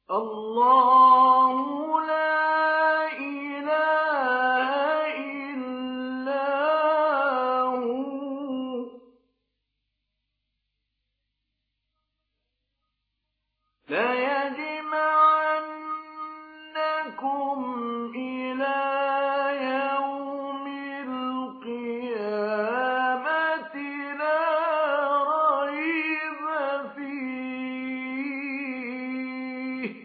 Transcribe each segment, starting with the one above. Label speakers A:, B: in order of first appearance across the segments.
A: الله لا إله إلا هو ليجمعنكم إلى يوم القيامة لا ريب فيه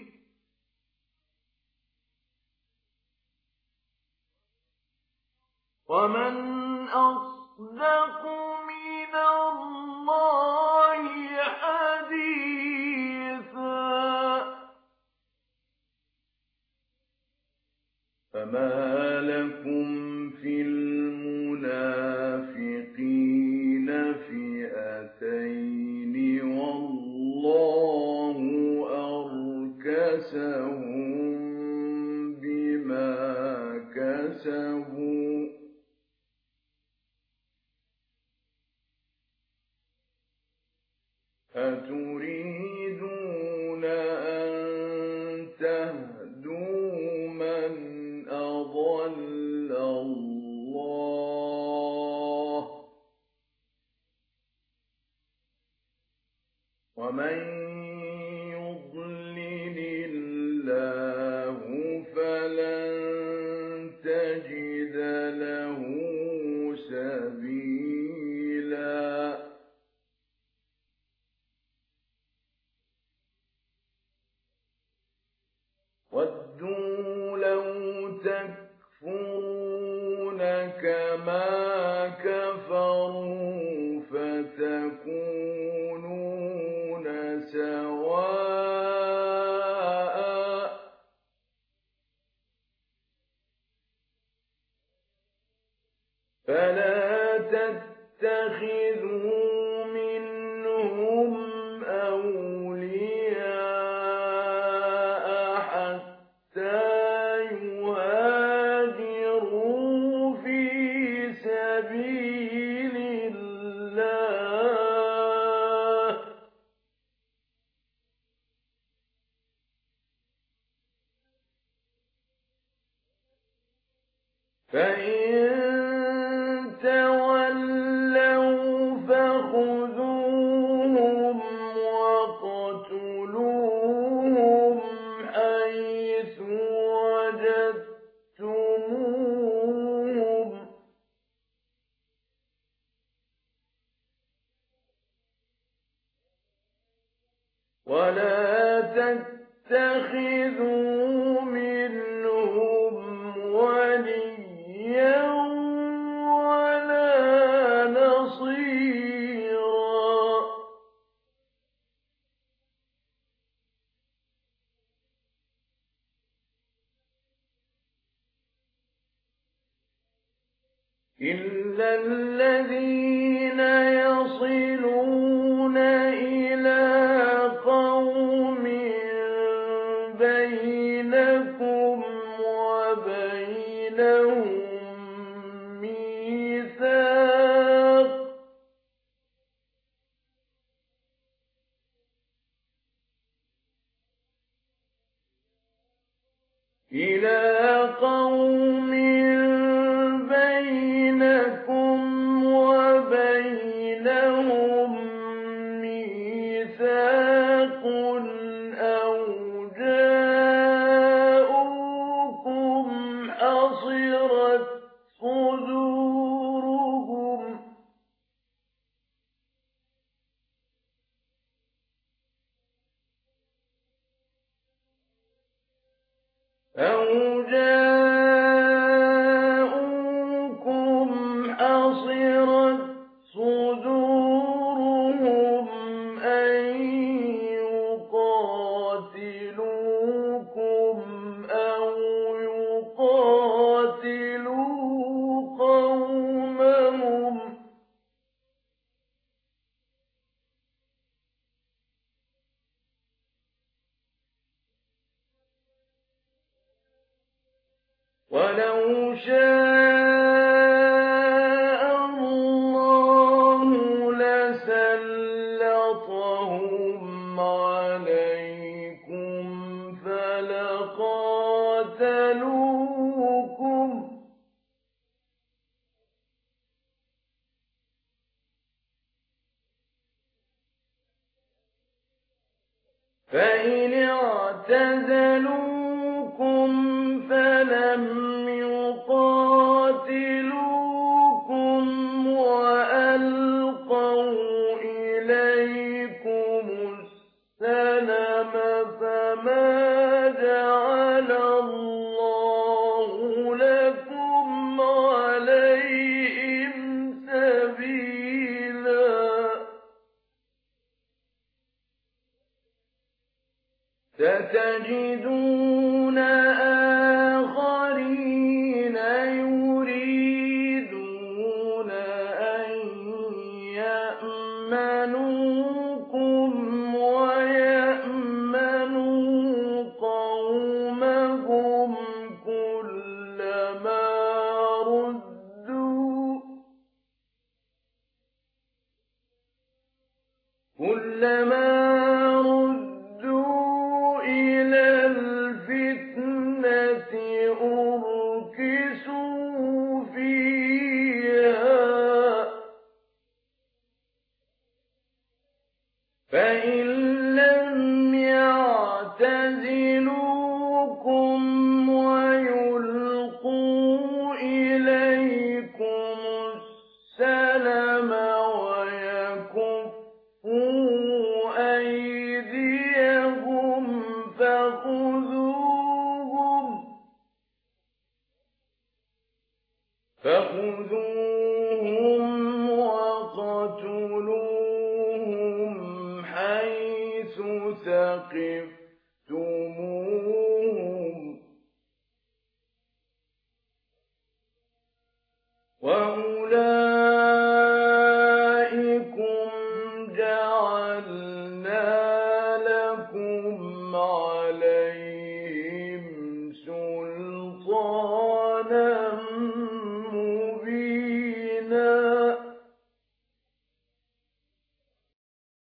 A: ومن أصدق من الله حديثا فما لكم في المنافقين فئتين والله أركسهم بما كسبوا أتريدون أن تهدوا من أضل الله ومن يضلل الله فلن تجد له سبيلا ودوا لو تكفرون كما كفروا فتكونون سواء فلا تتخذوا منهم أولياء حتى يهاجروا في سبيل الله فإن تولوا فخذوهم وَاقْتُلُوهُمْ حَيْثُ وَجَدتُّمُوهُمْ وَلَا تَتَّخِذُوا مِنْهُمْ وَلِيًّا وَلَا نَصِيرًا إِلَّا الَّذِينَ يَصِلُونَ إِلَىٰ قَوْمٍ بَيْنَكُمْ وَبَيْنَهُم مِّيثَاقٌ أَوْ جَاءُوكُمْ حَصِرَتْ صُدُورُهُمْ أَن يُقَاتِلُوكُمْ أَوْ يُقَاتِلُوا قَوْمَهُمْ ۚ وَلَوْ شَاءَ اللَّهُ لَسَلَّطَهُمْ عَلَيْكُمْ فإن اعتزلوكم فلم يقاتلوكم وألقوا إليكم السلم فما جعل الله لكم عليهم سبيلا ستجدون آخرين يريدون أن يأمنوكم ويأمنوا قومهم كلما ردوا إلى الفتنة أركسوا فيها فإن لم يعتزلوكم ويلقوا إليكم السلم ويكفوا أيديهم فخذوهم وقتلوهم حيث ثقفتموهم وأولئك